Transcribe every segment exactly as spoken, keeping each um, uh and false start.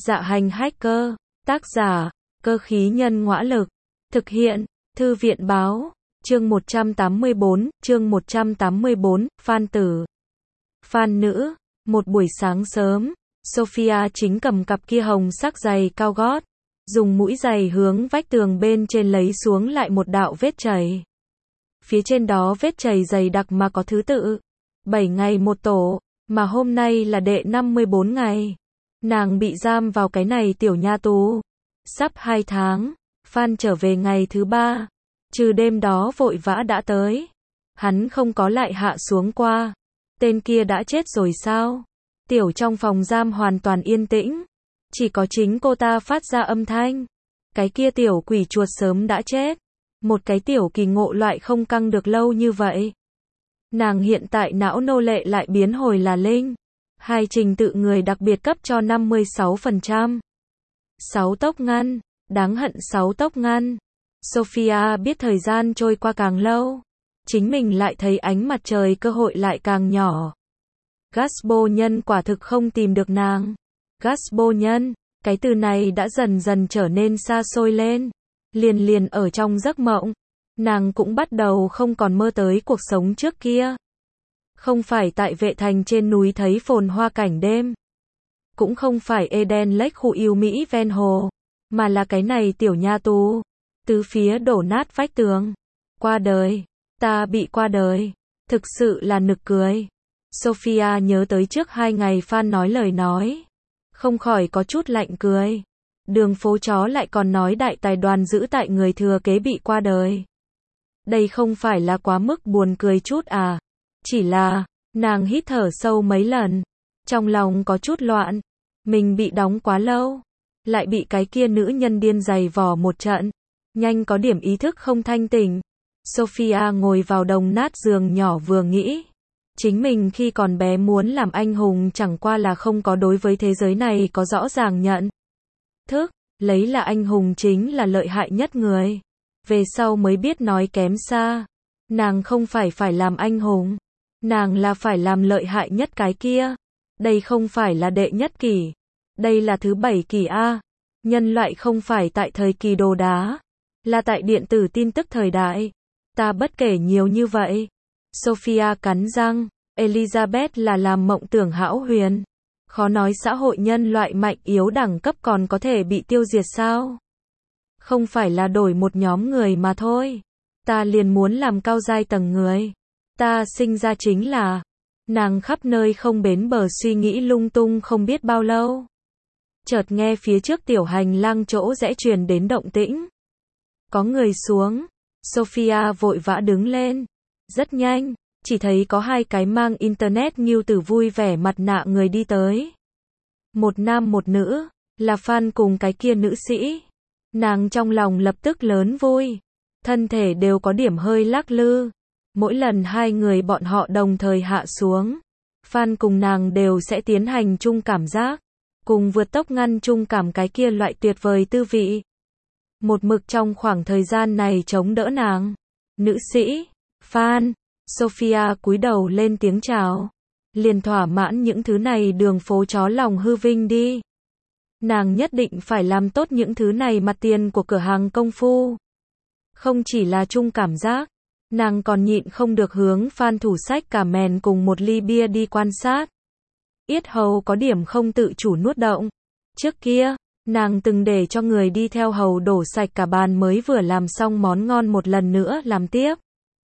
Dạ hành hacker, tác giả, cơ khí nhân ngõa lực, thực hiện, thư viện báo, chương một trăm tám mươi bốn, chương một trăm tám mươi bốn, fan tử, fan nữ, một buổi sáng sớm, Sophia chính cầm cặp kia hồng sắc giày cao gót, dùng mũi giày hướng vách tường bên trên lấy xuống lại một đạo vết chảy. Phía trên đó vết chảy dày đặc mà có thứ tự, bảy ngày một tổ, mà hôm nay là đệ năm mươi bốn ngày. Nàng bị giam vào cái này tiểu nha tù. Sắp hai tháng, Phan trở về ngày thứ ba. Trừ đêm đó vội vã đã tới. Hắn không có lại hạ xuống qua. Tên kia đã chết rồi sao? Tiểu trong phòng giam hoàn toàn yên tĩnh. Chỉ có chính cô ta phát ra âm thanh. Cái kia tiểu quỷ chuột sớm đã chết. Một cái tiểu kỳ ngộ loại không căng được lâu như vậy. Nàng hiện tại não nô lệ lại biến hồi là linh. Hai trình tự người đặc biệt cấp cho năm mươi sáu phần trăm. sáu tốc ngăn, đáng hận sáu tốc ngăn. Sophia biết thời gian trôi qua càng lâu, chính mình lại thấy ánh mặt trời cơ hội lại càng nhỏ. Gasbo nhân quả thực không tìm được nàng. Gasbo nhân, cái từ này đã dần dần trở nên xa xôi lên. Liền liền ở trong giấc mộng, nàng cũng bắt đầu không còn mơ tới cuộc sống trước kia. Không phải tại vệ thành trên núi thấy phồn hoa cảnh đêm. Cũng không phải Eden Lake khu yêu Mỹ ven hồ. Mà là cái này tiểu nha tù. Tứ phía đổ nát vách tường. Qua đời. Ta bị qua đời. Thực sự là nực cười. Sophia nhớ tới trước hai ngày Phan nói lời nói. Không khỏi có chút lạnh cười. Đường phố chó lại còn nói đại tài đoàn giữ tại người thừa kế bị qua đời. Đây không phải là quá mức buồn cười chút à? Chỉ là, nàng hít thở sâu mấy lần. Trong lòng có chút loạn. Mình bị đóng quá lâu. Lại bị cái kia nữ nhân điên giày vò một trận. Nhanh có điểm ý thức không thanh tỉnh. Sophia ngồi vào đồng nát giường nhỏ vừa nghĩ. Chính mình khi còn bé muốn làm anh hùng chẳng qua là không có đối với thế giới này có rõ ràng nhận thức. Lấy là anh hùng chính là lợi hại nhất người. Về sau mới biết nói kém xa. Nàng không phải phải làm anh hùng. Nàng là phải làm lợi hại nhất cái kia. Đây không phải là đệ nhất kỷ. Đây là thứ bảy kỷ A. Nhân loại không phải tại thời kỳ đồ đá. Là tại điện tử tin tức thời đại. Ta bất kể nhiều như vậy. Sophia cắn răng. Elizabeth là làm mộng tưởng hão huyền. Khó nói xã hội nhân loại mạnh yếu đẳng cấp còn có thể bị tiêu diệt sao? Không phải là đổi một nhóm người mà thôi. Ta liền muốn làm cao giai tầng người. Ta sinh ra chính là. Nàng khắp nơi không bến bờ suy nghĩ lung tung không biết bao lâu. Chợt nghe phía trước tiểu hành lang chỗ rẽ truyền đến động tĩnh. Có người xuống. Sophia vội vã đứng lên. Rất nhanh, chỉ thấy có hai cái mang internet nghiêu tử vui vẻ mặt nạ người đi tới. Một nam một nữ, là Phan cùng cái kia nữ sĩ. Nàng trong lòng lập tức lớn vui. Thân thể đều có điểm hơi lắc lư. Mỗi lần hai người bọn họ đồng thời hạ xuống, Phan cùng nàng đều sẽ tiến hành chung cảm giác. Cùng vượt tốc ngăn chung cảm cái kia loại tuyệt vời tư vị. Một mực trong khoảng thời gian này chống đỡ nàng. Nữ sĩ, Phan, Sophia cúi đầu lên tiếng chào. Liền thỏa mãn những thứ này đường phố chó lòng hư vinh đi. Nàng nhất định phải làm tốt những thứ này mặt tiền của cửa hàng công phu. Không chỉ là chung cảm giác, nàng còn nhịn không được hướng Phan thủ sách cả mèn cùng một ly bia đi quan sát. Yết hầu có điểm không tự chủ nuốt động. Trước kia, nàng từng để cho người đi theo hầu đổ sạch cả bàn mới vừa làm xong món ngon một lần nữa làm tiếp.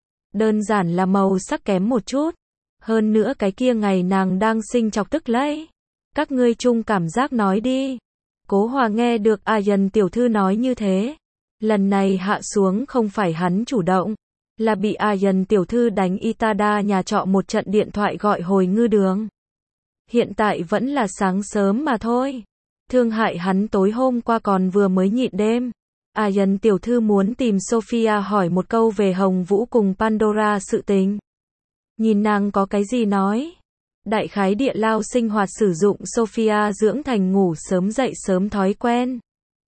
Đơn giản là màu sắc kém một chút. Hơn nữa cái kia ngày nàng đang sinh chọc tức lấy. Các ngươi chung cảm giác nói đi. Cố Hòa nghe được Ayan tiểu thư nói như thế. Lần này hạ xuống không phải hắn chủ động. Là bị Ayan tiểu thư đánh Itada nhà trọ một trận điện thoại gọi hồi ngư đường. Hiện tại vẫn là sáng sớm mà thôi. Thương hại hắn tối hôm qua còn vừa mới nhịn đêm. Ayan tiểu thư muốn tìm Sophia hỏi một câu về Hồng Vũ cùng Pandora sự tình. Nhìn nàng có cái gì nói. Đại khái địa lao sinh hoạt sử dụng Sophia dưỡng thành ngủ sớm dậy sớm thói quen.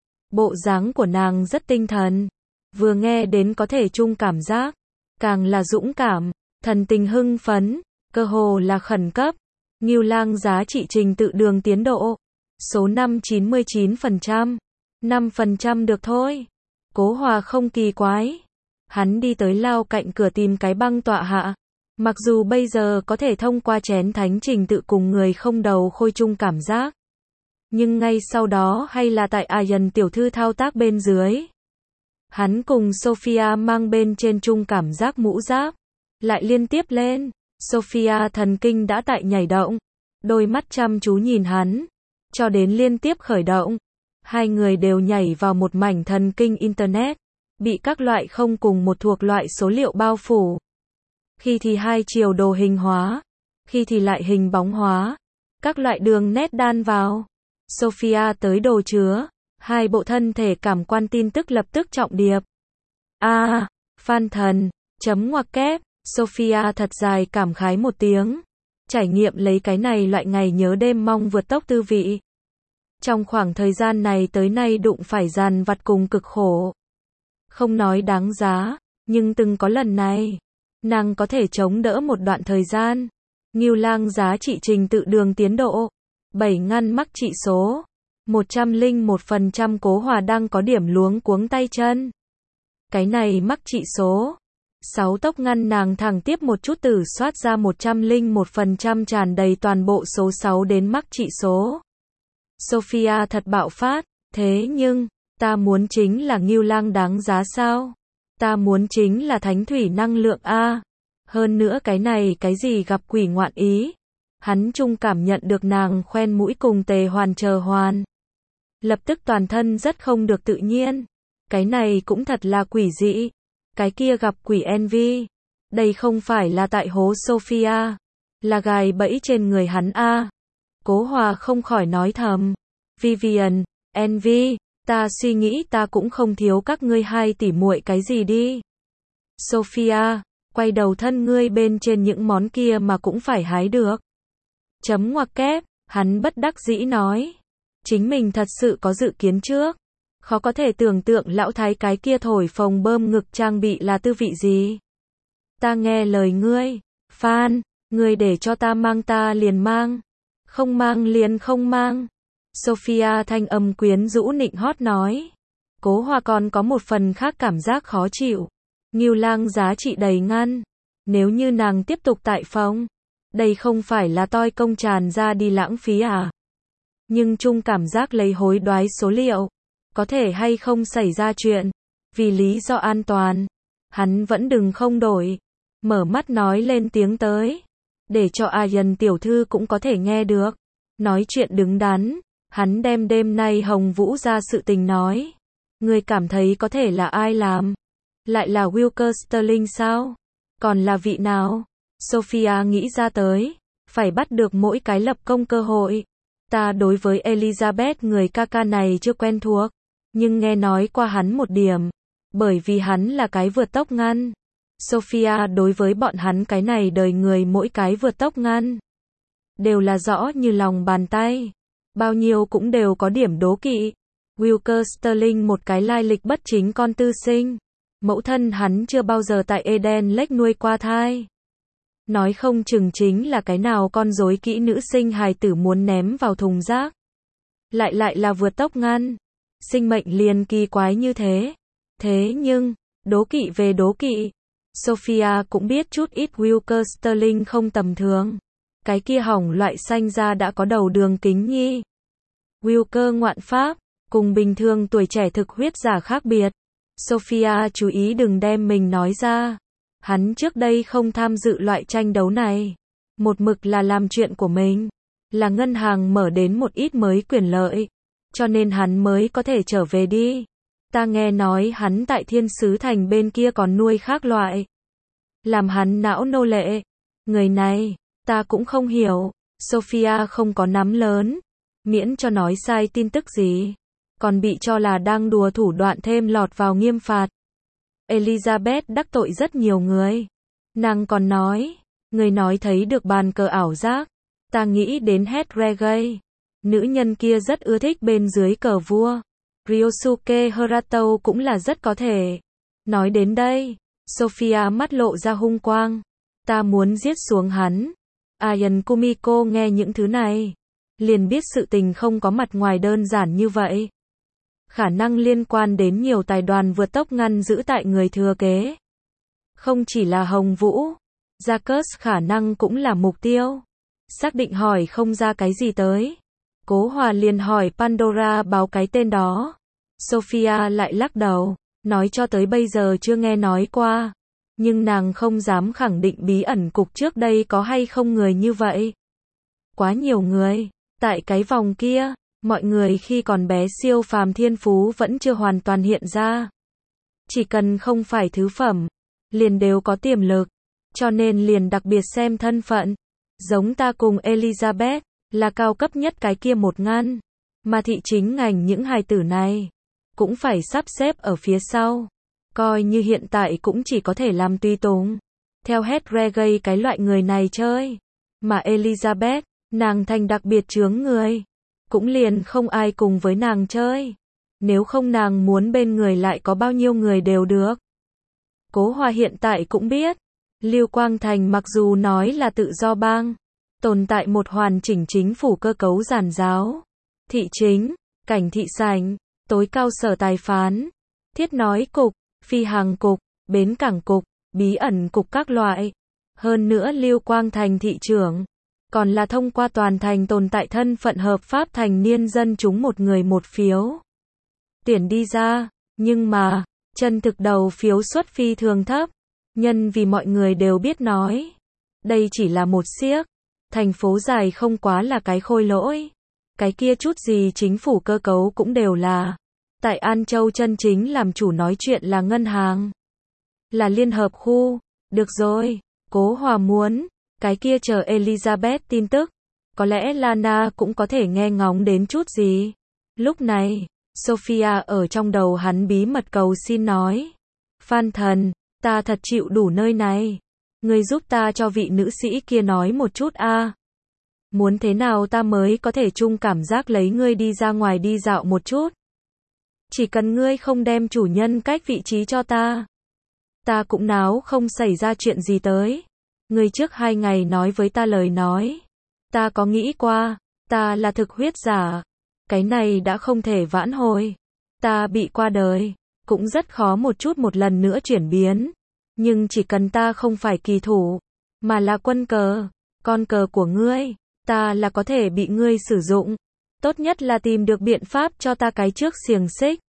Bộ dáng của nàng rất tinh thần. Vừa nghe đến có thể chung cảm giác. Càng là dũng cảm, thần tình hưng phấn, cơ hồ là khẩn cấp. Ngưu Lang giá trị trình tự đường tiến độ. Số năm chín mươi chín phần trăm. năm phần trăm được thôi. Cố Hòa không kỳ quái. Hắn đi tới lao cạnh cửa tìm cái băng tọa hạ. Mặc dù bây giờ có thể thông qua chén thánh trình tự cùng người không đầu khôi chung cảm giác. Nhưng ngay sau đó hay là tại Aryan tiểu thư thao tác bên dưới. Hắn cùng Sophia mang bên trên chung cảm giác mũ giáp. Lại liên tiếp lên. Sophia thần kinh đã tại nhảy động. Đôi mắt chăm chú nhìn hắn. Cho đến liên tiếp khởi động. Hai người đều nhảy vào một mảnh thần kinh Internet. Bị các loại không cùng một thuộc loại số liệu bao phủ. Khi thì hai chiều đồ hình hóa. Khi thì lại hình bóng hóa. Các loại đường nét đan vào. Sophia tới đồ chứa. Hai bộ thân thể cảm quan tin tức lập tức trọng điệp. A, à, Phan thần, chấm ngoặc kép. Sophia thật dài cảm khái một tiếng. Trải nghiệm lấy cái này loại ngày nhớ đêm mong vượt tốc tư vị. Trong khoảng thời gian này tới nay đụng phải dằn vặt cùng cực khổ. Không nói đáng giá, nhưng từng có lần này, nàng có thể chống đỡ một đoạn thời gian. Ngưu Lang giá trị trình tự đường tiến độ. bảy ngăn mắc trị số. một trăm lẻ một phần trăm Cố Hòa đang có điểm luống cuống tay chân. Cái này mắc trị số. sáu tốc ngăn nàng thẳng tiếp một chút tử soát ra một trăm lẻ một phần trăm tràn đầy toàn bộ số sáu đến mắc trị số. Sophia thật bạo phát, thế nhưng, ta muốn chính là Ngưu Lang đáng giá sao? Ta muốn chính là thánh thủy năng lượng A. Hơn nữa cái này cái gì gặp quỷ ngoạn ý. Hắn chung cảm nhận được nàng khoen mũi cùng tề hoàn chờ hoàn. Lập tức toàn thân rất không được tự nhiên. Cái này cũng thật là quỷ dị. Cái kia gặp quỷ envy. Đây không phải là tại hố Sophia. Là gài bẫy trên người hắn A. Cố Hòa không khỏi nói thầm. Vivian, envy, ta suy nghĩ ta cũng không thiếu các ngươi hai tỷ muội cái gì đi. Sophia, quay đầu thân ngươi bên trên những món kia mà cũng phải hái được. Chấm ngoặc kép, hắn bất đắc dĩ nói. Chính mình thật sự có dự kiến trước. Khó có thể tưởng tượng lão thái cái kia thổi phồng bơm ngực trang bị là tư vị gì. Ta nghe lời ngươi, Phan, ngươi để cho ta mang ta liền mang. Không mang liền không mang. Sophia thanh âm quyến rũ nịnh hót nói. Cố Hòa còn có một phần khác cảm giác khó chịu. Ngưu Lang giá trị đầy ngăn. Nếu như nàng tiếp tục tại phòng, đây không phải là toi công tràn ra đi lãng phí à? Nhưng chung cảm giác lấy hối đoái số liệu, có thể hay không xảy ra chuyện. Vì lý do an toàn, hắn vẫn đừng không đổi. Mở mắt nói lên tiếng tới. Để cho Aryan tiểu thư cũng có thể nghe được. Nói chuyện đứng đắn. Hắn đem đêm nay Hồng Vũ ra sự tình nói. Ngươi cảm thấy có thể là ai làm? Lại là Wilker Sterling sao? Còn là vị nào? Sophia nghĩ ra tới. Phải bắt được mỗi cái lập công cơ hội. Ta đối với Elizabeth người ca ca này chưa quen thuộc. Nhưng nghe nói qua hắn một điểm. Bởi vì hắn là cái vượt tốc ngăn. Sophia đối với bọn hắn cái này đời người mỗi cái vượt tốc ngăn. Đều là rõ như lòng bàn tay. Bao nhiêu cũng đều có điểm đố kỵ. Wilker Sterling một cái lai lịch bất chính con tư sinh. Mẫu thân hắn chưa bao giờ tại Eden Lake nuôi qua thai. Nói không chừng chính là cái nào con rối kỹ nữ sinh hài tử muốn ném vào thùng rác. Lại lại là vượt tốc ngăn. Sinh mệnh liền kỳ quái như thế. Thế nhưng, đố kỵ về đố kỵ. Sophia cũng biết chút ít Wilker Sterling không tầm thường. Cái kia hỏng loại xanh ra đã có đầu đường kính nhi. Wilker ngoạn pháp, cùng bình thường tuổi trẻ thực huyết giả khác biệt. Sophia chú ý đừng đem mình nói ra. Hắn trước đây không tham dự loại tranh đấu này. Một mực là làm chuyện của mình. Là ngân hàng mở đến một ít mới quyền lợi. Cho nên hắn mới có thể trở về đi. Ta nghe nói hắn tại Thiên Sứ Thành bên kia còn nuôi khác loại. Làm hắn não nô lệ. Người này, ta cũng không hiểu. Sophia không có nắm lớn. Miễn cho nói sai tin tức gì. Còn bị cho là đang đùa thủ đoạn thêm lọt vào nghiêm phạt. Elizabeth đắc tội rất nhiều người. Nàng còn nói. Người nói thấy được bàn cờ ảo giác. Ta nghĩ đến Het Reggae. Nữ nhân kia rất ưa thích bên dưới cờ vua. Ryosuke Harato cũng là rất có thể. Nói đến đây, Sophia mắt lộ ra hung quang. Ta muốn giết xuống hắn. Ayan Kumiko nghe những thứ này. liền biết sự tình không có mặt ngoài đơn giản như vậy. Khả năng liên quan đến nhiều tài đoàn vượt tốc ngăn giữ tại người thừa kế. Không chỉ là Hồng Vũ, Jacques khả năng cũng là mục tiêu. Xác định hỏi không ra cái gì tới. Cố Hòa liền hỏi Pandora báo cái tên đó. Sophia lại lắc đầu, nói cho tới bây giờ chưa nghe nói qua. Nhưng nàng không dám khẳng định bí ẩn cục trước đây có hay không người như vậy. Quá nhiều người, tại cái vòng kia, mọi người khi còn bé siêu phàm thiên phú vẫn chưa hoàn toàn hiện ra. Chỉ cần không phải thứ phẩm, liền đều có tiềm lực, cho nên liền đặc biệt xem thân phận. Giống ta cùng Elizabeth, là cao cấp nhất cái kia một ngăn, mà thị chính ngành những hài tử này, cũng phải sắp xếp ở phía sau. Coi như hiện tại cũng chỉ có thể làm tùy tùng, theo hết reggae cái loại người này chơi. Mà Elizabeth, nàng thành đặc biệt chướng người, cũng liền không ai cùng với nàng chơi. Nếu không nàng muốn bên người lại có bao nhiêu người đều được. Cố Hòa hiện tại cũng biết, Lưu Quang Thành mặc dù nói là tự do bang, tồn tại một hoàn chỉnh chính phủ cơ cấu giản giáo, thị chính, cảnh thị sảnh, tối cao sở tài phán, thiết nói cục, phi hàng cục, bến cảng cục, bí ẩn cục các loại. Hơn nữa Lưu Quang Thành thị trưởng, còn là thông qua toàn thành tồn tại thân phận hợp pháp thành niên dân chúng một người một phiếu. Tuyển đi ra, nhưng mà, chân thực đầu phiếu suất phi thường thấp, nhân vì mọi người đều biết nói. Đây chỉ là một xiếc, thành phố dài không quá là cái khôi lỗi. Cái kia chút gì chính phủ cơ cấu cũng đều là. Tại An Châu chân chính làm chủ nói chuyện là ngân hàng, là liên hợp khu. Được rồi, Cố Hòa muốn, cái kia chờ Elizabeth tin tức. Có lẽ Lana cũng có thể nghe ngóng đến chút gì. Lúc này, Sophia ở trong đầu hắn bí mật cầu xin nói. Phan thần, ta thật chịu đủ nơi này. Ngươi giúp ta cho vị nữ sĩ kia nói một chút a. Muốn thế nào ta mới có thể chung cảm giác lấy ngươi đi ra ngoài đi dạo một chút. Chỉ cần ngươi không đem chủ nhân cách vị trí cho ta, ta cũng náo không xảy ra chuyện gì tới. Ngươi trước hai ngày nói với ta lời nói, ta có nghĩ qua, ta là thực huyết giả. Cái này đã không thể vãn hồi. Ta bị qua đời, cũng rất khó một chút một lần nữa chuyển biến. Nhưng chỉ cần ta không phải kỳ thủ, mà là quân cờ, con cờ của ngươi, ta là có thể bị ngươi sử dụng. Tốt nhất là tìm được biện pháp cho ta cái trước xiềng xích,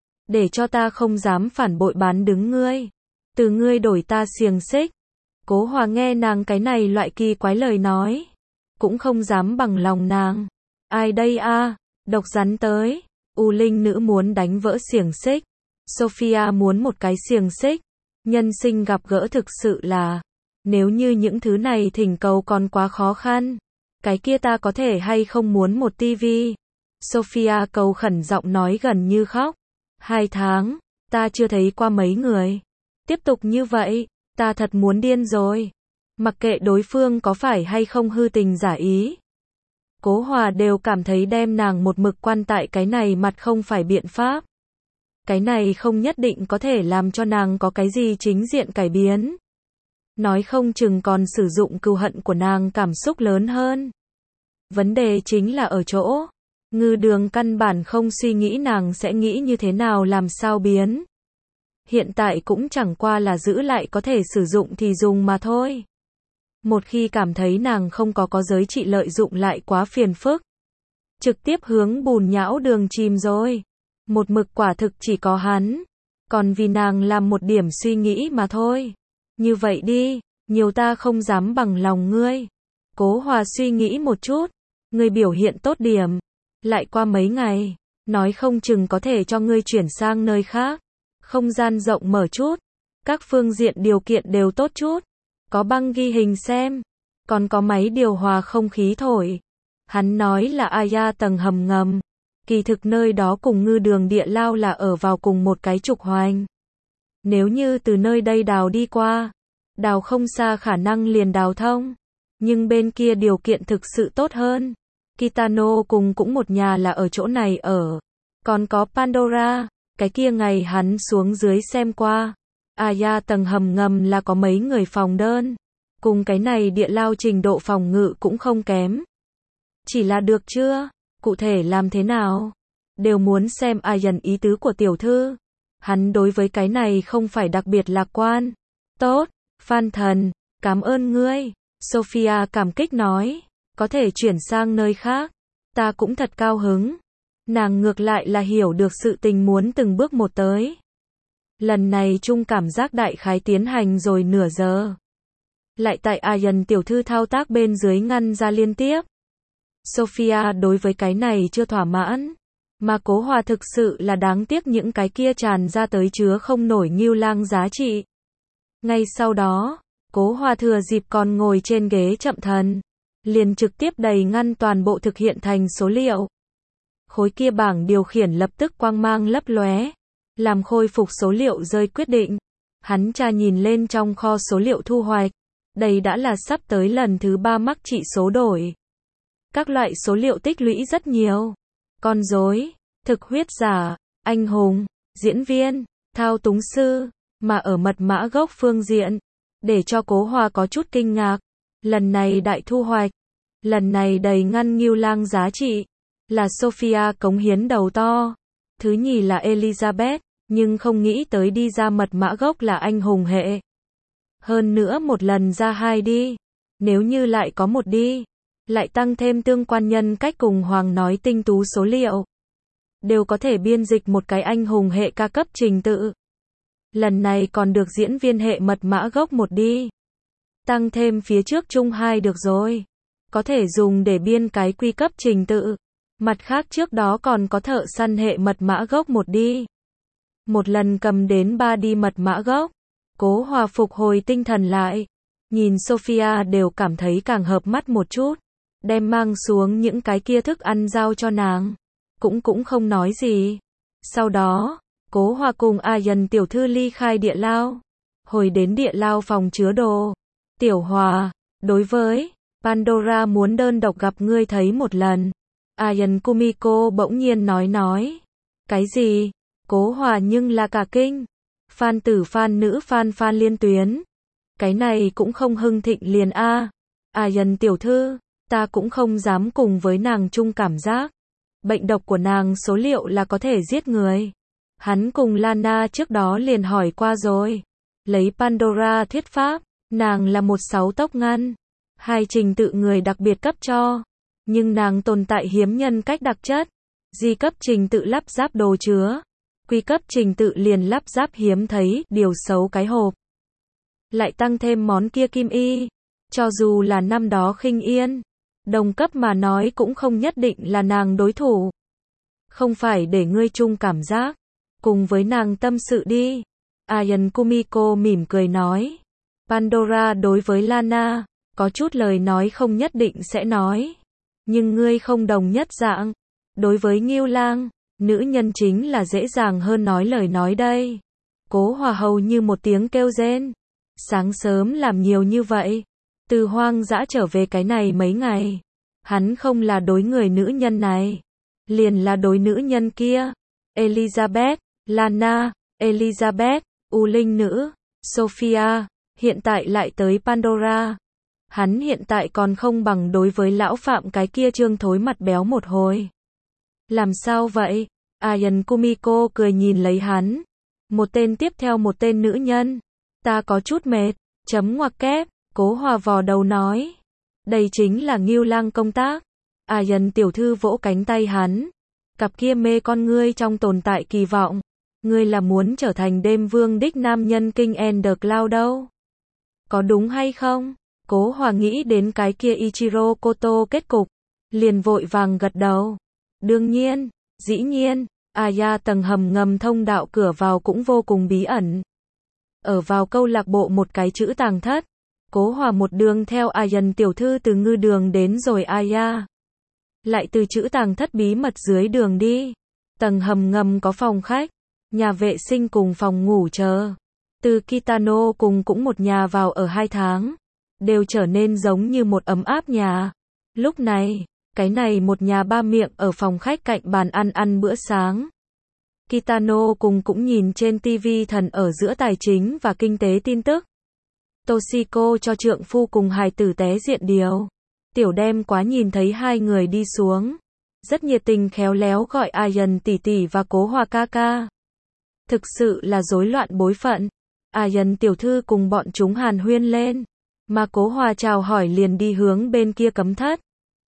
để cho ta không dám phản bội bán đứng ngươi. Từ ngươi đổi ta xiềng xích. Cố Hòa nghe nàng cái này loại kỳ quái lời nói, cũng không dám bằng lòng nàng. Ai đây a? Độc rắn tới. U Linh nữ muốn đánh vỡ xiềng xích. Sophia muốn một cái xiềng xích. Nhân sinh gặp gỡ thực sự là, nếu như những thứ này thỉnh cầu còn quá khó khăn, cái kia ta có thể hay không muốn một tivi. Sophia cầu khẩn giọng nói gần như khóc. Hai tháng, ta chưa thấy qua mấy người. Tiếp tục như vậy, ta thật muốn điên rồi. Mặc kệ đối phương có phải hay không hư tình giả ý. Cố Hòa đều cảm thấy đem nàng một mực quan tại cái này mặt không phải biện pháp. Cái này không nhất định có thể làm cho nàng có cái gì chính diện cải biến. Nói không chừng còn sử dụng cừu hận của nàng cảm xúc lớn hơn. Vấn đề chính là ở chỗ, Ngư Đường căn bản không suy nghĩ nàng sẽ nghĩ như thế nào làm sao biến. Hiện tại cũng chẳng qua là giữ lại có thể sử dụng thì dùng mà thôi. Một khi cảm thấy nàng không có có giới trị lợi dụng lại quá phiền phức. Trực tiếp hướng bùn nhão đường chìm rồi. Một mực quả thực chỉ có hắn. Còn vì nàng làm một điểm suy nghĩ mà thôi. Như vậy đi, nhiều ta không dám bằng lòng ngươi. Cố Hòa suy nghĩ một chút. Ngươi biểu hiện tốt điểm. Lại qua mấy ngày, nói không chừng có thể cho ngươi chuyển sang nơi khác. Không gian rộng mở chút. Các phương diện điều kiện đều tốt chút. Có băng ghi hình xem. Còn có máy điều hòa không khí thổi. Hắn nói là Aya tầng hầm ngầm. Kỳ thực nơi đó cùng Ngư Đường địa lao là ở vào cùng một cái trục hoành. Nếu như từ nơi đây đào đi qua, đào không xa khả năng liền đào thông. Nhưng bên kia điều kiện thực sự tốt hơn. Kitano cùng cũng một nhà là ở chỗ này ở. Còn có Pandora, cái kia ngày hắn xuống dưới xem qua. Aya tầng hầm ngầm là có mấy người phòng đơn. Cùng cái này địa lao trình độ phòng ngự cũng không kém. Chỉ là được chưa? Cụ thể làm thế nào? Đều muốn xem Ian ý tứ của tiểu thư. Hắn đối với cái này không phải đặc biệt lạc quan. Tốt, Phan thần, cảm ơn ngươi. Sophia cảm kích nói, có thể chuyển sang nơi khác. Ta cũng thật cao hứng. Nàng ngược lại là hiểu được sự tình muốn từng bước một tới. Lần này chung cảm giác đại khái tiến hành rồi nửa giờ. Lại tại Ian tiểu thư thao tác bên dưới ngăn ra liên tiếp. Sophia đối với cái này chưa thỏa mãn. Mà Cố Hòa thực sự là đáng tiếc những cái kia tràn ra tới chứa không nổi Ngưu Lang giá trị. Ngay sau đó, Cố Hòa thừa dịp còn ngồi trên ghế chậm thần, liền trực tiếp đầy ngăn toàn bộ thực hiện thành số liệu. Khối kia bảng điều khiển lập tức quang mang lấp lóe, làm khôi phục số liệu rơi quyết định. Hắn tra nhìn lên trong kho số liệu thu hoạch, đây đã là sắp tới lần thứ ba mắc trị số đổi. Các loại số liệu tích lũy rất nhiều. Con rối, thực huyết giả, anh hùng, diễn viên, thao túng sư, mà ở mật mã gốc phương diện, để cho Cố Hòa có chút kinh ngạc. Lần này đại thu hoạch, lần này đầy ngăn Ngưu Lang giá trị, là Sophia cống hiến đầu to. Thứ nhì là Elizabeth, nhưng không nghĩ tới đi ra mật mã gốc là anh hùng hệ. Hơn nữa một lần ra hai đi, nếu như lại có một đi, lại tăng thêm tương quan nhân cách cùng Hoàng nói tinh tú số liệu, đều có thể biên dịch một cái anh hùng hệ ca cấp trình tự. Lần này còn được diễn viên hệ mật mã gốc một đi. Tăng thêm phía trước chung hai được rồi. Có thể dùng để biên cái quy cấp trình tự. Mặt khác trước đó còn có thợ săn hệ mật mã gốc một đi. Một lần cầm đến ba đi mật mã gốc. Cố Hòa phục hồi tinh thần lại. Nhìn Sophia đều cảm thấy càng hợp mắt một chút. Đem mang xuống những cái kia thức ăn giao cho nàng. Cũng cũng không nói gì. Sau đó, Cố Hòa cùng Ian tiểu thư ly khai địa lao. Hồi đến địa lao phòng chứa đồ. Tiểu Hòa, đối với Pandora muốn đơn độc gặp ngươi thấy một lần. Ian Kumiko bỗng nhiên nói nói. Cái gì? Cố Hòa nhưng là cả kinh. Phan tử Phan nữ Phan Phan liên tuyến. Cái này cũng không hưng thịnh liền a. Ian tiểu thư, ta cũng không dám cùng với nàng chung cảm giác. Bệnh độc của nàng số liệu là có thể giết người. Hắn cùng Lana trước đó liền hỏi qua rồi. Lấy Pandora thuyết pháp, nàng là một sáu tốc ngăn. Hai trình tự người đặc biệt cấp cho. Nhưng nàng tồn tại hiếm nhân cách đặc chất. Di cấp trình tự lắp ráp đồ chứa. Quy cấp trình tự liền lắp ráp hiếm thấy, điều xấu cái hộp. Lại tăng thêm món kia kim y. Cho dù là năm đó Khinh Yên, đồng cấp mà nói cũng không nhất định là nàng đối thủ. Không phải để ngươi chung cảm giác. Cùng với nàng tâm sự đi. Ian Kumiko mỉm cười nói. Pandora đối với Lana, có chút lời nói không nhất định sẽ nói. Nhưng ngươi không đồng nhất dạng. Đối với Ngưu Lang, nữ nhân chính là dễ dàng hơn nói lời nói đây. Cố Hòa hầu như một tiếng kêu rên. Sáng sớm làm nhiều như vậy. Từ hoang dã trở về cái này mấy ngày. Hắn không là đối người nữ nhân này. Liền là đối nữ nhân kia. Elizabeth, Lana, Elizabeth, U Linh nữ, Sophia, hiện tại lại tới Pandora. Hắn hiện tại còn không bằng đối với lão phạm cái kia trương thối mặt béo một hồi. Làm sao vậy? Ian Kumiko cười nhìn lấy hắn. Một tên tiếp theo một tên nữ nhân. Ta có chút mệt. Chấm ngoặc kép. Cố Hòa vò đầu nói. Đây chính là Ngưu Lang công tác. Ian tiểu thư vỗ cánh tay hắn. Cặp kia mê con ngươi trong tồn tại kỳ vọng. Ngươi là muốn trở thành đêm vương đích nam nhân King and the Cloud đâu? Có đúng hay không? Cố Hòa nghĩ đến cái kia Ichiro Koto kết cục. Liền vội vàng gật đầu. Đương nhiên, dĩ nhiên, Aya tầng hầm ngầm thông đạo cửa vào cũng vô cùng bí ẩn. Ở vào câu lạc bộ một cái chữ tàng thất. Cố Hòa một đường theo Ian tiểu thư từ ngư đường đến rồi Aya. Lại từ chữ tàng thất bí mật dưới đường đi. Tầng hầm ngầm có phòng khách, nhà vệ sinh cùng phòng ngủ chờ. Từ Kitano cùng cũng một nhà vào ở hai tháng. Đều trở nên giống như một ấm áp nhà. Lúc này, cái này một nhà ba miệng ở phòng khách cạnh bàn ăn ăn bữa sáng. Kitano cùng cũng nhìn trên tivi thần ở giữa tài chính và kinh tế tin tức. Toshiko cho trượng phu cùng hài tử té diện điều. Tiểu đem quá nhìn thấy hai người đi xuống. Rất nhiệt tình khéo léo gọi Aryan tỷ tỷ và Cố Hòa ca ca. Thực sự là rối loạn bối phận. Aryan tiểu thư cùng bọn chúng hàn huyên lên. Mà Cố Hòa chào hỏi liền đi hướng bên kia cấm thất.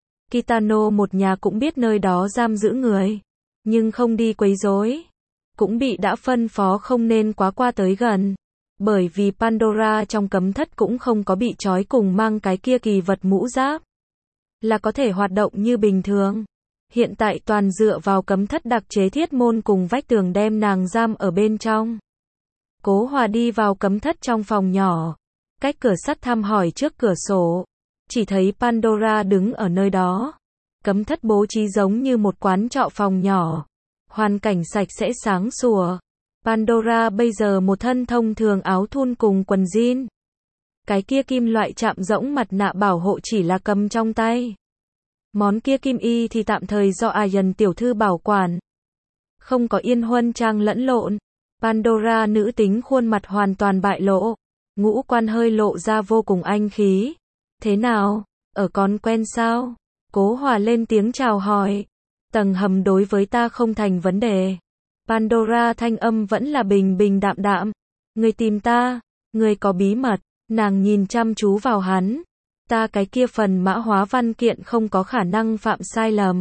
Kitano một nhà cũng biết nơi đó giam giữ người. Nhưng không đi quấy rối. Cũng bị đã phân phó không nên quá qua tới gần. Bởi vì Pandora trong cấm thất cũng không có bị trói cùng mang cái kia kỳ vật mũ giáp. Là có thể hoạt động như bình thường. Hiện tại toàn dựa vào cấm thất đặc chế thiết môn cùng vách tường đem nàng giam ở bên trong. Cố Hòa đi vào cấm thất trong phòng nhỏ. Cách cửa sắt thăm hỏi trước cửa sổ. Chỉ thấy Pandora đứng ở nơi đó. Cấm thất bố trí giống như một quán trọ phòng nhỏ. Hoàn cảnh sạch sẽ sáng sủa. Pandora bây giờ một thân thông thường áo thun cùng quần jean. Cái kia kim loại chạm rỗng mặt nạ bảo hộ chỉ là cầm trong tay. Món kia kim y thì tạm thời do Aryan tiểu thư bảo quản. Không có yên huân trang lẫn lộn. Pandora nữ tính khuôn mặt hoàn toàn bại lộ. Ngũ quan hơi lộ ra vô cùng anh khí. Thế nào? Ở còn quen sao? Cố Hòa lên tiếng chào hỏi. Tầng hầm đối với ta không thành vấn đề. Pandora thanh âm vẫn là bình bình đạm đạm. Người tìm ta, người có bí mật. Nàng nhìn chăm chú vào hắn. Ta cái kia phần mã hóa văn kiện không có khả năng phạm sai lầm.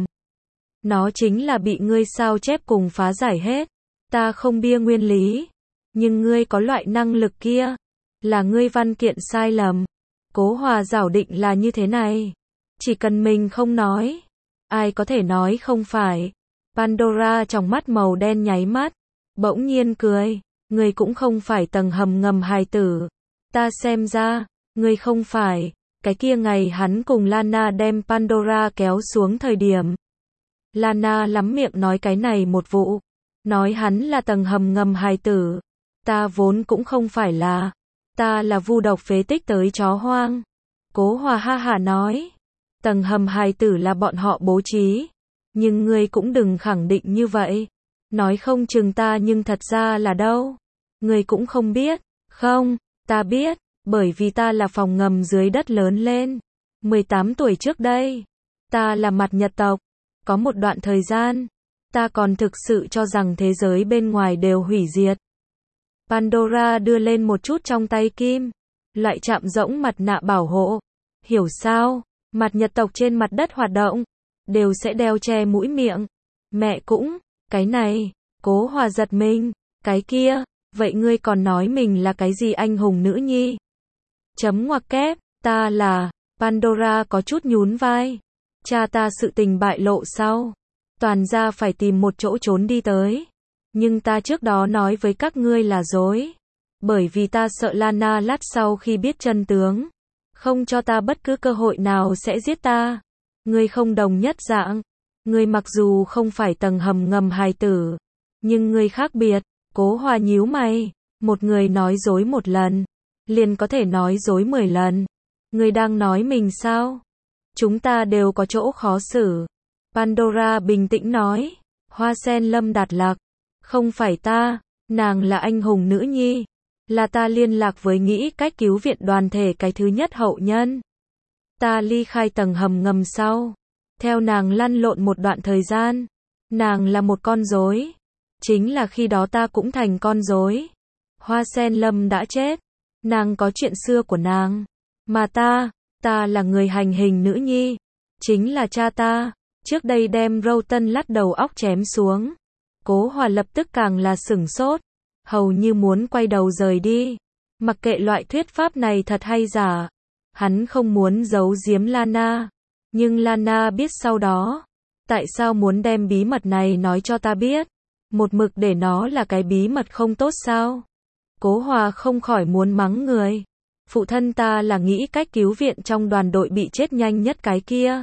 Nó chính là bị ngươi sao chép cùng phá giải hết. Ta không bia nguyên lý. Nhưng ngươi có loại năng lực kia. Là ngươi văn kiện sai lầm. Cố Hòa giảo định là như thế này. Chỉ cần mình không nói. Ai có thể nói không phải. Pandora trong mắt màu đen nháy mắt. Bỗng nhiên cười. Ngươi cũng không phải tầng hầm ngầm hài tử. Ta xem ra. Ngươi không phải. Cái kia ngày hắn cùng Lana đem Pandora kéo xuống thời điểm. Lana lắm miệng nói cái này một vụ. Nói hắn là tầng hầm ngầm hài tử. Ta vốn cũng không phải là. Ta là vu độc phế tích tới chó hoang. Cố Hòa ha hả nói. Tầng hầm hài tử là bọn họ bố trí. Nhưng ngươi cũng đừng khẳng định như vậy. Nói không chừng ta nhưng thật ra là đâu. Ngươi cũng không biết. Không, ta biết. Bởi vì ta là phòng ngầm dưới đất lớn lên. mười tám tuổi trước đây. Ta là mặt Nhật tộc. Có một đoạn thời gian. Ta còn thực sự cho rằng thế giới bên ngoài đều hủy diệt. Pandora đưa lên một chút trong tay kim. Loại chạm rỗng mặt nạ bảo hộ. Hiểu sao? Mặt Nhật tộc trên mặt đất hoạt động. Đều sẽ đeo che mũi miệng. Mẹ cũng. Cái này. Cố Hòa giật mình. Cái kia. Vậy ngươi còn nói mình là cái gì anh hùng nữ nhi? Chấm ngoặc kép. Ta là. Pandora có chút nhún vai. Cha ta sự tình bại lộ sau. Toàn ra phải tìm một chỗ trốn đi tới. Nhưng ta trước đó nói với các ngươi là dối. Bởi vì ta sợ Lana lát sau khi biết chân tướng. Không cho ta bất cứ cơ hội nào sẽ giết ta. Ngươi không đồng nhất dạng. Ngươi mặc dù không phải tầng hầm ngầm hài tử. Nhưng ngươi khác biệt. Cố Hòa nhíu mày. Một người nói dối một lần. Liền có thể nói dối mười lần. Ngươi đang nói mình sao? Chúng ta đều có chỗ khó xử. Pandora bình tĩnh nói. Hoa sen lâm đạt lạc. Không phải ta. Nàng là anh hùng nữ nhi. Là ta liên lạc với nghĩ cách cứu viện đoàn thể cái thứ nhất hậu nhân. Ta ly khai tầng hầm ngầm sau. Theo nàng lăn lộn một đoạn thời gian. Nàng là một con rối. Chính là khi đó ta cũng thành con rối. Hoa sen lâm đã chết. Nàng có chuyện xưa của nàng. Mà ta, ta là người hành hình nữ nhi. Chính là cha ta. Trước đây đem Roten lắt đầu óc chém xuống. Cố Hòa lập tức càng là sửng sốt. Hầu như muốn quay đầu rời đi. Mặc kệ loại thuyết pháp này thật hay giả. Hắn không muốn giấu giếm Lana. Nhưng Lana biết sau đó. Tại sao muốn đem bí mật này nói cho ta biết? Một mực để nó là cái bí mật không tốt sao? Cố Hòa không khỏi muốn mắng người. Phụ thân ta là nghĩ cách cứu viện trong đoàn đội bị chết nhanh nhất cái kia.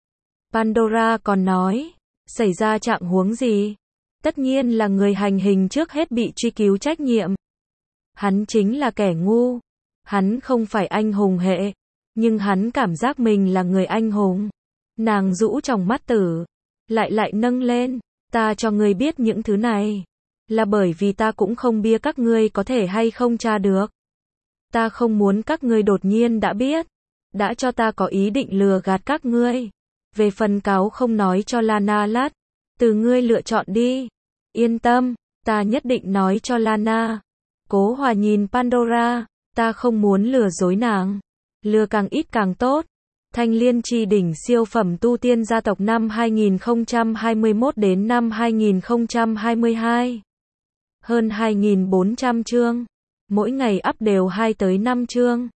Pandora còn nói. Xảy ra trạng huống gì? Tất nhiên là người hành hình trước hết bị truy cứu trách nhiệm. Hắn chính là kẻ ngu. Hắn không phải anh hùng hệ. Nhưng hắn cảm giác mình là người anh hùng. Nàng rũ trong mắt tử. Lại lại nâng lên. Ta cho ngươi biết những thứ này. Là bởi vì ta cũng không bia các ngươi có thể hay không tra được. Ta không muốn các ngươi đột nhiên đã biết. đã cho ta có ý định lừa gạt các ngươi. Về phần cáo không nói cho Lana lát, từ ngươi lựa chọn đi. Yên tâm, ta nhất định nói cho Lana. Cố Hòa nhìn Pandora, ta không muốn lừa dối nàng. Lừa càng ít càng tốt. Thanh Liên Chi đỉnh siêu phẩm tu tiên gia tộc năm hai nghìn không trăm hai mươi mốt đến năm hai nghìn không trăm hai mươi hai. Hơn hai nghìn bốn trăm chương. Mỗi ngày up đều hai tới năm chương.